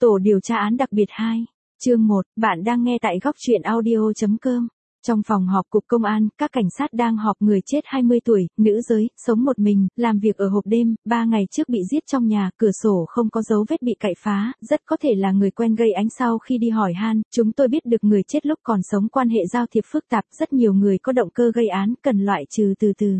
Tổ điều tra án đặc biệt 2. Chương 1, bạn đang nghe tại góc truyện audio.com. Trong phòng họp cục công an, các cảnh sát đang họp người chết 20 tuổi, nữ giới, sống một mình, làm việc ở hộp đêm, 3 ngày trước bị giết trong nhà, cửa sổ không có dấu vết bị cậy phá, rất có thể là người quen gây án. Sau khi đi hỏi han, chúng tôi biết được người chết lúc còn sống quan hệ giao thiệp phức tạp, rất nhiều người có động cơ gây án, cần loại trừ từ từ.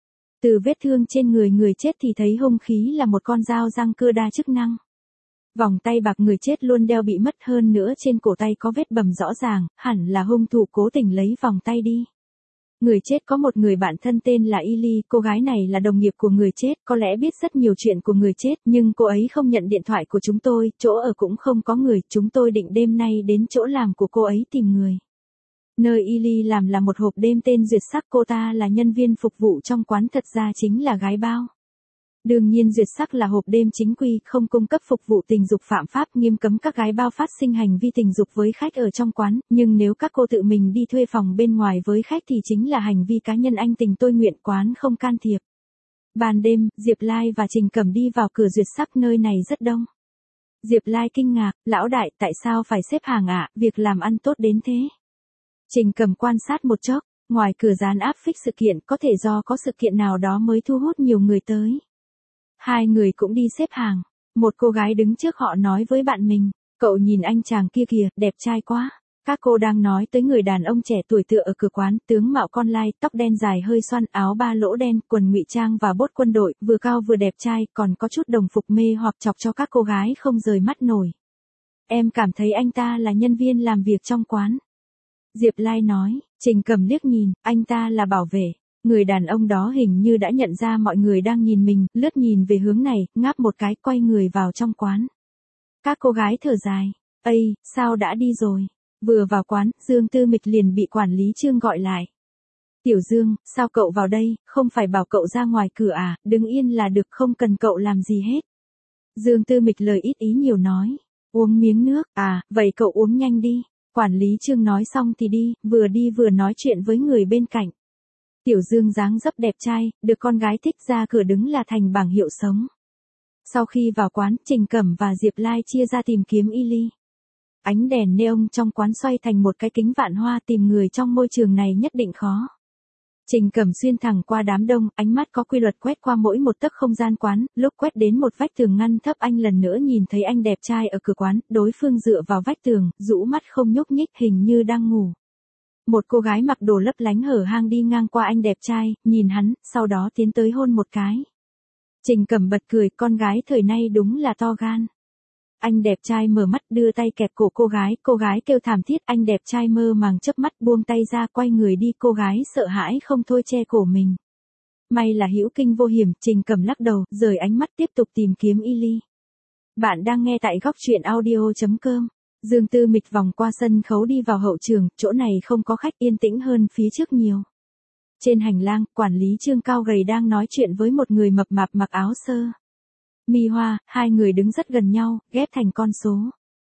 Từ vết thương trên người người chết thì thấy hung khí là một con dao răng cưa đa chức năng. Vòng tay bạc người chết luôn đeo bị mất, hơn nữa trên cổ tay có vết bầm rõ ràng, hẳn là hung thủ cố tình lấy vòng tay đi. Người chết có một người bạn thân tên là Ili, cô gái này là đồng nghiệp của người chết, có lẽ biết rất nhiều chuyện của người chết, nhưng cô ấy không nhận điện thoại của chúng tôi, chỗ ở cũng không có người, chúng tôi định đêm nay đến chỗ làm của cô ấy tìm người. Nơi Ili làm là một hộp đêm tên Duyệt Sắc, cô ta là nhân viên phục vụ trong quán, thật ra chính là gái bao. Đương nhiên Duyệt Sắc là hộp đêm chính quy, không cung cấp phục vụ tình dục phạm pháp, nghiêm cấm các gái bao phát sinh hành vi tình dục với khách ở trong quán, nhưng nếu các cô tự mình đi thuê phòng bên ngoài với khách thì chính là hành vi cá nhân, anh tình tôi nguyện, quán không can thiệp. Ban đêm, Diệp Lai và Trình Cẩm đi vào cửa Duyệt Sắc, nơi này rất đông. Diệp Lai kinh ngạc, lão đại, tại sao phải xếp hàng ạ, việc làm ăn tốt đến thế. Trình Cẩm quan sát một chốc, ngoài cửa dán áp phích sự kiện, có thể do có sự kiện nào đó mới thu hút nhiều người tới. Hai người cũng đi xếp hàng. Một cô gái đứng trước họ nói với bạn mình, cậu nhìn anh chàng kia kìa, đẹp trai quá. Các cô đang nói tới người đàn ông trẻ tuổi tựa ở cửa quán, tướng mạo con lai, tóc đen dài hơi xoăn, áo ba lỗ đen, quần ngụy trang và bốt quân đội, vừa cao vừa đẹp trai, còn có chút đồng phục mê hoặc chọc cho các cô gái không rời mắt nổi. Em cảm thấy anh ta là nhân viên làm việc trong quán. Diệp Lai nói. Trình Cẩm liếc nhìn, anh ta là bảo vệ. Người đàn ông đó hình như đã nhận ra mọi người đang nhìn mình, lướt nhìn về hướng này, ngáp một cái, quay người vào trong quán. Các cô gái thở dài. Ây, sao đã đi rồi? Vừa vào quán, Dương Tư Mịch liền bị quản lý Trương gọi lại. Tiểu Dương, sao cậu vào đây, không phải bảo cậu ra ngoài cửa à, đứng yên là được, không cần cậu làm gì hết. Dương Tư Mịch lời ít ý nhiều nói. Uống miếng nước, à, vậy cậu uống nhanh đi. Quản lý Trương nói xong thì đi vừa nói chuyện với người bên cạnh. Tiểu Dương dáng dấp đẹp trai, được con gái thích, ra cửa đứng là thành bảng hiệu sống. Sau khi vào quán, Trình Cẩm và Diệp Lai chia ra tìm kiếm Ili. Ánh đèn neon trong quán xoay thành một cái kính vạn hoa, tìm người trong môi trường này nhất định khó. Trình Cẩm xuyên thẳng qua đám đông, ánh mắt có quy luật quét qua mỗi một tấc không gian quán, lúc quét đến một vách tường ngăn thấp, anh lần nữa nhìn thấy anh đẹp trai ở cửa quán, đối phương dựa vào vách tường, rũ mắt không nhúc nhích, hình như đang ngủ. Một cô gái mặc đồ lấp lánh hở hang đi ngang qua anh đẹp trai, nhìn hắn, sau đó tiến tới hôn một cái. Trình Cẩm bật cười, con gái thời nay đúng là to gan. Anh đẹp trai mở mắt đưa tay kẹp cổ cô gái kêu thảm thiết, anh đẹp trai mơ màng chớp mắt buông tay ra quay người đi, cô gái sợ hãi không thôi che cổ mình. May là hữu kinh vô hiểm, Trình Cẩm lắc đầu, rời ánh mắt tiếp tục tìm kiếm Ili. Bạn đang nghe tại góc truyện audio.com. Dương Tư Mịch vòng qua sân khấu đi vào hậu trường, chỗ này không có khách, yên tĩnh hơn phía trước nhiều. Trên hành lang, quản lý Trương cao gầy đang nói chuyện với một người mập mạp mặc áo sơ mi hoa, hai người đứng rất gần nhau, ghép thành con số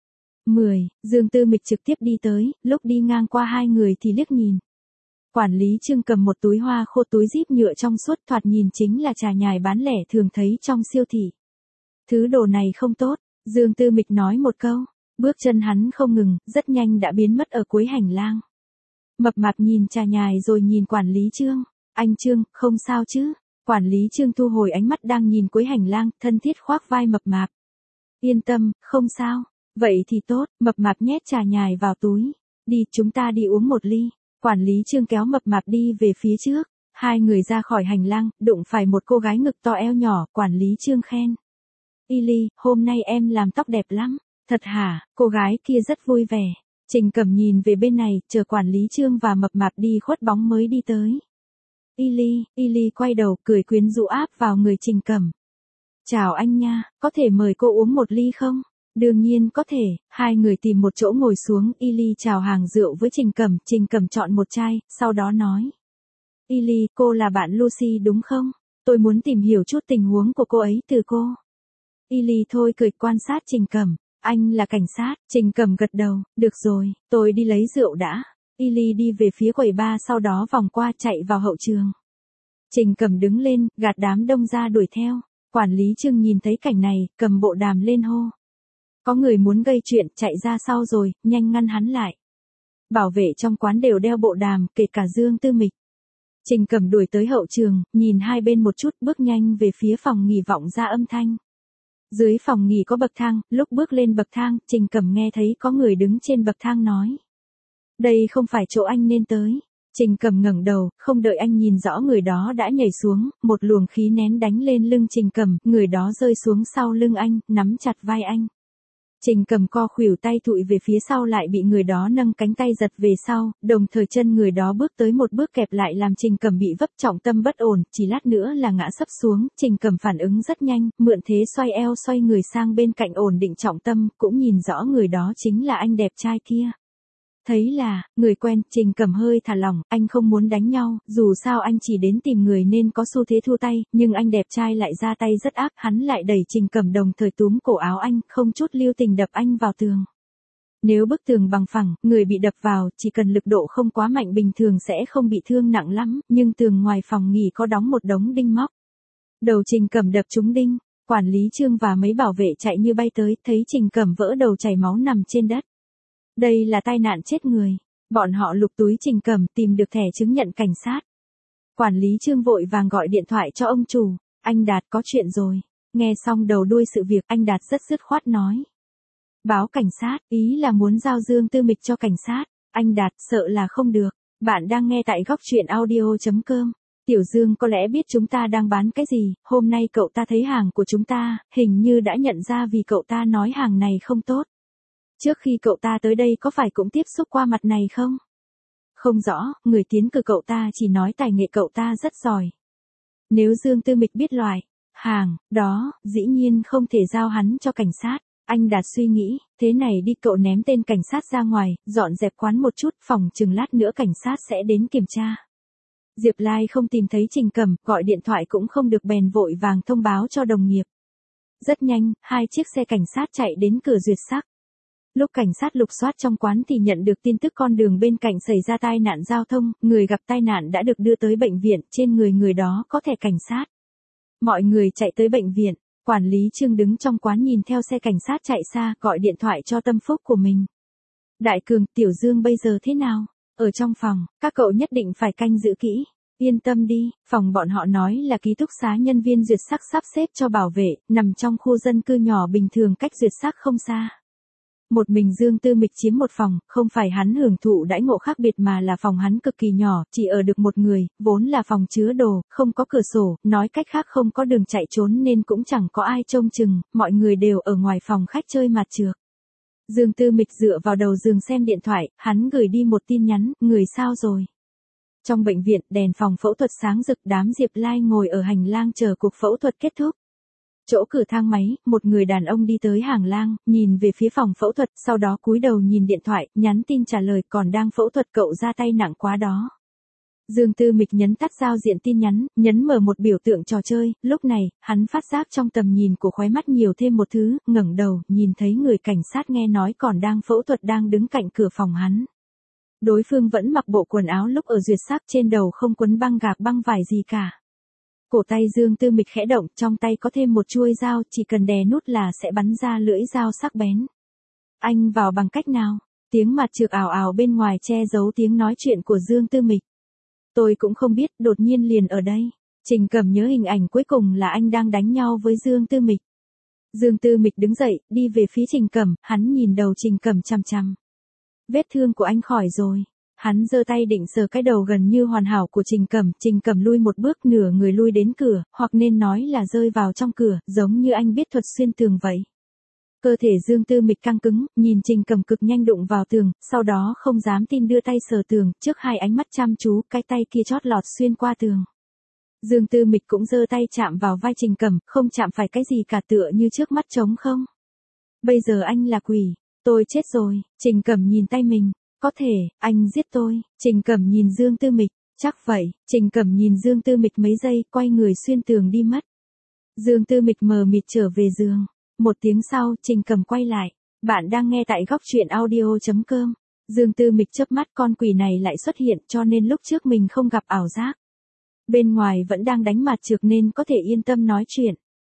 10, Dương Tư Mịch trực tiếp đi tới, lúc đi ngang qua hai người thì liếc nhìn. Quản lý Trương cầm một túi hoa khô, túi zip nhựa trong suốt, thoạt nhìn chính là trà nhài bán lẻ thường thấy trong siêu thị. Thứ đồ này không tốt, Dương Tư Mịch nói một câu. Bước chân hắn không ngừng, rất nhanh đã biến mất ở cuối hành lang. Mập mạp nhìn trà nhài rồi nhìn quản lý Trương. Anh Trương, không sao chứ? Quản lý Trương thu hồi ánh mắt đang nhìn cuối hành lang, thân thiết khoác vai mập mạp. Yên tâm, không sao. Vậy thì tốt, mập mạp nhét trà nhài vào túi. Đi, chúng ta đi uống một ly. Quản lý Trương kéo mập mạp đi về phía trước. Hai người ra khỏi hành lang, đụng phải một cô gái ngực to eo nhỏ, quản lý Trương khen. Ili, hôm nay em làm tóc đẹp lắm. Thật hả, cô gái kia rất vui vẻ. Trình Cẩm nhìn về bên này, chờ quản lý Trương và mập mạp đi khuất bóng mới đi tới. Ili quay đầu, cười quyến rũ áp vào người Trình Cẩm. Chào anh nha, có thể mời cô uống một ly không? Đương nhiên có thể, hai người tìm một chỗ ngồi xuống, Ili chào hàng rượu với Trình Cẩm chọn một chai, sau đó nói. Ili, cô là bạn Lucy đúng không? Tôi muốn tìm hiểu chút tình huống của cô ấy từ cô. Ili thôi cười quan sát Trình Cẩm. Anh là cảnh sát, Trình Cẩm gật đầu, được rồi, tôi đi lấy rượu đã. Ili đi về phía quầy bar, sau đó vòng qua chạy vào hậu trường. Trình Cẩm đứng lên, gạt đám đông ra đuổi theo. Quản lý Trương nhìn thấy cảnh này, cầm bộ đàm lên hô. Có người muốn gây chuyện, chạy ra sau rồi, nhanh ngăn hắn lại. Bảo vệ trong quán đều đeo bộ đàm, kể cả Dương Tư Mịch. Trình Cẩm đuổi tới hậu trường, nhìn hai bên một chút, bước nhanh về phía phòng nghỉ vọng ra âm thanh. Dưới phòng nghỉ có bậc thang, lúc bước lên bậc thang, Trình Cẩm nghe thấy có người đứng trên bậc thang nói. Đây không phải chỗ anh nên tới. Trình Cẩm ngẩng đầu, không đợi anh nhìn rõ người đó đã nhảy xuống, một luồng khí nén đánh lên lưng Trình Cẩm, người đó rơi xuống sau lưng anh, nắm chặt vai anh. Trình Cẩm co khuỷu tay thụi về phía sau lại bị người đó nâng cánh tay giật về sau, đồng thời chân người đó bước tới một bước kẹp lại làm Trình Cẩm bị vấp trọng tâm bất ổn, chỉ lát nữa là ngã sấp xuống, Trình Cẩm phản ứng rất nhanh, mượn thế xoay eo xoay người sang bên cạnh ổn định trọng tâm, cũng nhìn rõ người đó chính là anh đẹp trai kia. Thấy là, người quen, Trình Cẩm hơi thả lỏng, anh không muốn đánh nhau, dù sao anh chỉ đến tìm người nên có xu thế thua tay, nhưng anh đẹp trai lại ra tay rất ác, hắn lại đẩy Trình Cẩm đồng thời túm cổ áo anh, không chút lưu tình đập anh vào tường. Nếu bức tường bằng phẳng, người bị đập vào, chỉ cần lực độ không quá mạnh bình thường sẽ không bị thương nặng lắm, nhưng tường ngoài phòng nghỉ có đóng một đống đinh móc. Đầu Trình Cẩm đập trúng đinh, quản lý Trương và mấy bảo vệ chạy như bay tới, thấy Trình Cẩm vỡ đầu chảy máu nằm trên đất. Đây là tai nạn chết người. Bọn họ lục túi Trình Cẩm tìm được thẻ chứng nhận cảnh sát. Quản lý Trương vội vàng gọi điện thoại cho ông chủ. Anh Đạt có chuyện rồi. Nghe xong đầu đuôi sự việc anh Đạt rất dứt khoát nói. Báo cảnh sát, ý là muốn giao Dương Tư Mịch cho cảnh sát. Anh Đạt sợ là không được. Bạn đang nghe tại góc truyện audio.com. Tiểu Dương có lẽ biết chúng ta đang bán cái gì. Hôm nay cậu ta thấy hàng của chúng ta, hình như đã nhận ra vì cậu ta nói hàng này không tốt. Trước khi cậu ta tới đây có phải cũng tiếp xúc qua mặt này không? Không rõ, người tiến cử cậu ta chỉ nói tài nghệ cậu ta rất giỏi. Nếu Dương Tư Mịch biết loại hàng đó, dĩ nhiên không thể giao hắn cho cảnh sát. Anh Đạt suy nghĩ, thế này đi cậu ném tên cảnh sát ra ngoài, dọn dẹp quán một chút, phòng chừng lát nữa cảnh sát sẽ đến kiểm tra. Diệp Lai không tìm thấy Trình Cẩm, gọi điện thoại cũng không được bèn vội vàng thông báo cho đồng nghiệp. Rất nhanh, 2 chiếc xe cảnh sát chạy đến cửa duyệt sắc. Lúc cảnh sát lục soát trong quán thì nhận được tin tức con đường bên cạnh xảy ra tai nạn giao thông, người gặp tai nạn đã được đưa tới bệnh viện, trên người đó có thẻ cảnh sát. Mọi người chạy tới bệnh viện, quản lý Trương đứng trong quán nhìn theo xe cảnh sát chạy xa, gọi điện thoại cho tâm phúc của mình. Đại Cường, Tiểu Dương bây giờ thế nào? Ở trong phòng, các cậu nhất định phải canh giữ kỹ. Yên tâm đi, phòng bọn họ nói là ký túc xá nhân viên duyệt sắc sắp xếp cho bảo vệ, nằm trong khu dân cư nhỏ bình thường cách duyệt sắc không xa. Một mình Dương Tư Mịch chiếm một phòng, không phải hắn hưởng thụ đãi ngộ khác biệt mà là phòng hắn cực kỳ nhỏ, chỉ ở được một người, vốn là phòng chứa đồ, không có cửa sổ, nói cách khác không có đường chạy trốn nên cũng chẳng có ai trông chừng, mọi người đều ở ngoài phòng khách chơi mặt trược. Dương Tư Mịch dựa vào đầu giường xem điện thoại, hắn gửi đi một tin nhắn, người sao rồi? Trong bệnh viện, đèn phòng phẫu thuật sáng rực, đám Diệp Lai ngồi ở hành lang chờ cuộc phẫu thuật kết thúc. Chỗ cửa thang máy, một người đàn ông đi tới hàng lang, nhìn về phía phòng phẫu thuật, sau đó cúi đầu nhìn điện thoại, nhắn tin trả lời còn đang phẫu thuật cậu ra tay nặng quá đó. Dương Tư Mịch nhấn tắt giao diện tin nhắn, nhấn mở một biểu tượng trò chơi, lúc này, hắn phát giác trong tầm nhìn của khóe mắt nhiều thêm một thứ, ngẩng đầu, nhìn thấy người cảnh sát nghe nói còn đang phẫu thuật đang đứng cạnh cửa phòng hắn. Đối phương vẫn mặc bộ quần áo lúc ở duyệt sắc trên đầu không quấn băng gạc băng vải gì cả. Cổ tay Dương Tư Mịch khẽ động, trong tay có thêm một chuôi dao, chỉ cần đè nút là sẽ bắn ra lưỡi dao sắc bén. Anh vào bằng cách nào? Tiếng mặt trược ào ào bên ngoài che giấu tiếng nói chuyện của Dương Tư Mịch. Tôi cũng không biết, đột nhiên liền ở đây. Trình Cẩm nhớ hình ảnh cuối cùng là anh đang đánh nhau với Dương Tư Mịch. Dương Tư Mịch đứng dậy, đi về phía Trình Cẩm, hắn nhìn đầu Trình Cẩm chằm chằm. Vết thương của anh khỏi rồi. Hắn giơ tay định sờ cái đầu gần như hoàn hảo của Trình Cẩm lui một bước nửa người lui đến cửa, hoặc nên nói là rơi vào trong cửa, giống như anh biết thuật xuyên tường vậy. Cơ thể Dương Tư Mịch căng cứng, nhìn Trình Cẩm cực nhanh đụng vào tường, sau đó không dám tin đưa tay sờ tường, trước hai ánh mắt chăm chú, cái tay kia chót lọt xuyên qua tường. Dương Tư Mịch cũng giơ tay chạm vào vai Trình Cẩm, không chạm phải cái gì cả tựa như trước mắt trống không. Bây giờ anh là quỷ, tôi chết rồi, Trình Cẩm nhìn tay mình. Có thể, anh giết tôi, Trình Cẩm nhìn Dương Tư Mịch, chắc vậy, Trình Cẩm nhìn Dương Tư Mịch mấy giây, quay người xuyên tường đi mất. Dương Tư Mịch mờ mịt trở về giường, một tiếng sau, Trình Cẩm quay lại, bạn đang nghe tại góc truyện audio.com. Dương Tư Mịch chớp mắt con quỷ này lại xuất hiện cho nên lúc trước mình không gặp ảo giác. Bên ngoài vẫn đang đánh mặt trược nên có thể yên tâm nói chuyện.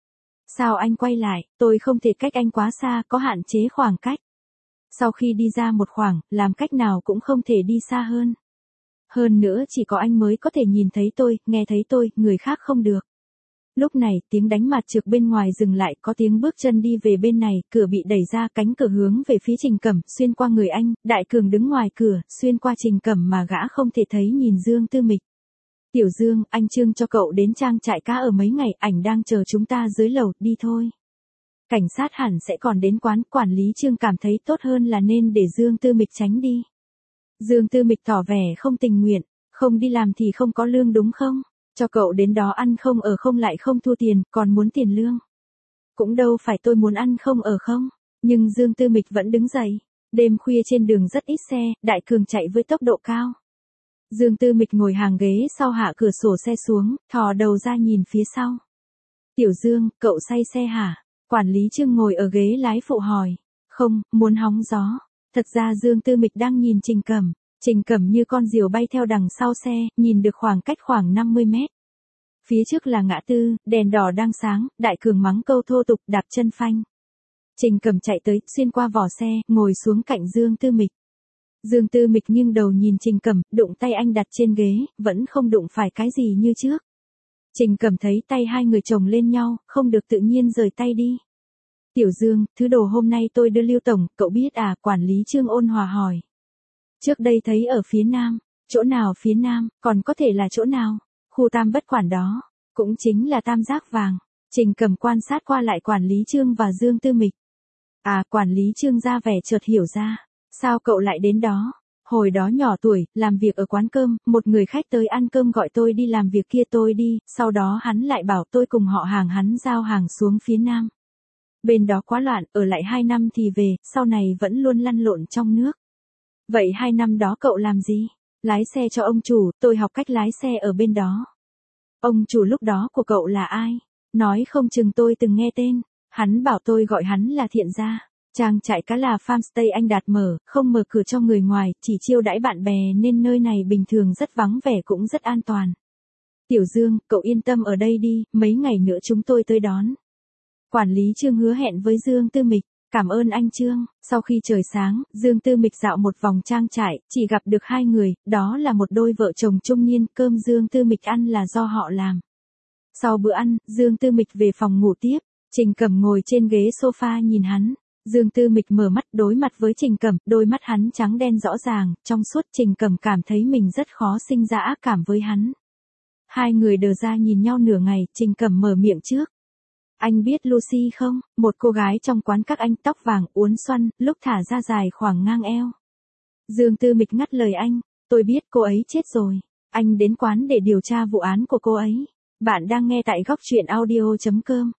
Sao anh quay lại, tôi không thể cách anh quá xa, có hạn chế khoảng cách. Sau khi đi ra một khoảng, làm cách nào cũng không thể đi xa hơn. Hơn nữa chỉ có anh mới có thể nhìn thấy tôi, nghe thấy tôi, người khác không được. Lúc này, tiếng đánh mặt trược bên ngoài dừng lại, có tiếng bước chân đi về bên này, cửa bị đẩy ra, cánh cửa hướng về phía Trình Cẩm, xuyên qua người anh, Đại Cường đứng ngoài cửa, xuyên qua Trình Cẩm mà gã không thể thấy nhìn Dương Tư Mịch. Tiểu Dương, anh Trương cho cậu đến trang trại cá ở mấy ngày, ảnh đang chờ chúng ta dưới lầu, đi thôi. Cảnh sát hẳn sẽ còn đến quán, quản lý Trương cảm thấy tốt hơn là nên để Dương Tư Mịch tránh đi. Dương Tư Mịch tỏ vẻ không tình nguyện, không đi làm thì không có lương đúng không? Cho cậu đến đó ăn không ở không lại không thua tiền, còn muốn tiền lương. Cũng đâu phải tôi muốn ăn không ở không, nhưng Dương Tư Mịch vẫn đứng dậy. Đêm khuya trên đường rất ít xe, Đại Cường chạy với tốc độ cao. Dương Tư Mịch ngồi hàng ghế sau hạ cửa sổ xe xuống, thò đầu ra nhìn phía sau. Tiểu Dương, cậu say xe hả? Quản lý Trương ngồi ở ghế lái phụ hỏi. Không, muốn hóng gió. Thật ra Dương Tư Mịch đang nhìn Trình Cẩm. Trình Cẩm như con diều bay theo đằng sau xe, nhìn được khoảng cách khoảng 50 mét. Phía trước là ngã tư, đèn đỏ đang sáng, Đại Cường mắng câu thô tục đạp chân phanh. Trình Cẩm chạy tới, xuyên qua vỏ xe, ngồi xuống cạnh Dương Tư Mịch. Dương Tư Mịch nghiêng đầu nhìn Trình Cẩm, đụng tay anh đặt trên ghế, vẫn không đụng phải cái gì như trước. Trình Cẩm thấy tay hai người chồng lên nhau, không được tự nhiên rời tay đi. Tiểu Dương, thứ đồ hôm nay tôi đưa Lưu Tổng, cậu biết à? Quản lý Trương ôn hòa hỏi. Trước đây thấy ở phía nam, chỗ nào phía nam, còn có thể là chỗ nào? Khu Tam Bất Quản đó, cũng chính là Tam Giác Vàng. Trình Cẩm quan sát qua lại quản lý Trương và Dương Tư Mịch. À, quản lý Trương ra vẻ chợt hiểu ra. Sao cậu lại đến đó? Hồi đó nhỏ tuổi, làm việc ở quán cơm, một người khách tới ăn cơm gọi tôi đi làm việc kia tôi đi, sau đó hắn lại bảo tôi cùng họ hàng hắn giao hàng xuống phía nam. Bên đó quá loạn, ở lại 2 năm thì về, sau này vẫn luôn lăn lộn trong nước. Vậy 2 năm đó cậu làm gì? Lái xe cho ông chủ, tôi học cách lái xe ở bên đó. Ông chủ lúc đó của cậu là ai? Nói không chừng tôi từng nghe tên. Hắn bảo tôi gọi hắn là Thiện gia. Trang trại cá là farmstay anh Đạt mở, không mở cửa cho người ngoài, chỉ chiêu đãi bạn bè nên nơi này bình thường rất vắng vẻ cũng rất an toàn. Tiểu Dương, cậu yên tâm ở đây đi, mấy ngày nữa chúng tôi tới đón. Quản lý Trương hứa hẹn với Dương Tư Mịch. Cảm ơn anh Trương. Sau khi trời sáng, Dương Tư Mịch dạo một vòng trang trại, chỉ gặp được 2 người, đó là một đôi vợ chồng trung niên, cơm Dương Tư Mịch ăn là do họ làm. Sau bữa ăn, Dương Tư Mịch về phòng ngủ tiếp, Trình Cẩm ngồi trên ghế sofa nhìn hắn. Dương Tư Mịch mở mắt đối mặt với Trình Cẩm, đôi mắt hắn trắng đen rõ ràng, trong suốt Trình Cẩm cảm thấy mình rất khó sinh ra ác cảm với hắn. Hai người đờ ra nhìn nhau nửa ngày, Trình Cẩm mở miệng trước. Anh biết Lucy không? Một cô gái trong quán các anh, tóc vàng, uốn xoăn, lúc thả ra dài khoảng ngang eo. Dương Tư Mịch ngắt lời anh. Tôi biết cô ấy chết rồi. Anh đến quán để điều tra vụ án của cô ấy. Bạn đang nghe tại góc truyện audio.com.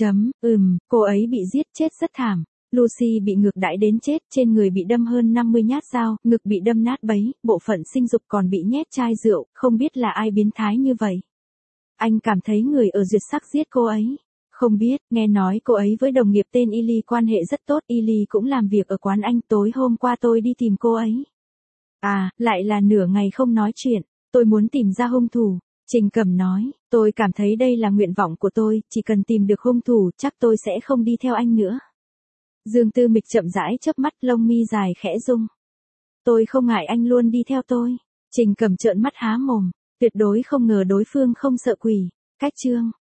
Cô ấy bị giết chết rất thảm. Lucy bị ngược đãi đến chết, trên người bị đâm hơn 50 nhát dao, ngực bị đâm nát bấy, bộ phận sinh dục còn bị nhét chai rượu, không biết là ai biến thái như vậy. Anh cảm thấy người ở duyệt sắc giết cô ấy. Không biết, nghe nói cô ấy với đồng nghiệp tên Ili quan hệ rất tốt, Ili cũng làm việc ở quán anh, tối hôm qua tôi đi tìm cô ấy. À, lại là nửa ngày không nói chuyện, tôi muốn tìm ra hung thủ. Trình Cẩm nói, tôi cảm thấy đây là nguyện vọng của tôi, chỉ cần tìm được hung thủ, chắc tôi sẽ không đi theo anh nữa. Dương Tư Mịch chậm rãi chớp mắt, lông mi dài khẽ rung. Tôi không ngại anh luôn đi theo tôi. Trình Cẩm trợn mắt há mồm, tuyệt đối không ngờ đối phương không sợ quỷ. Cách chương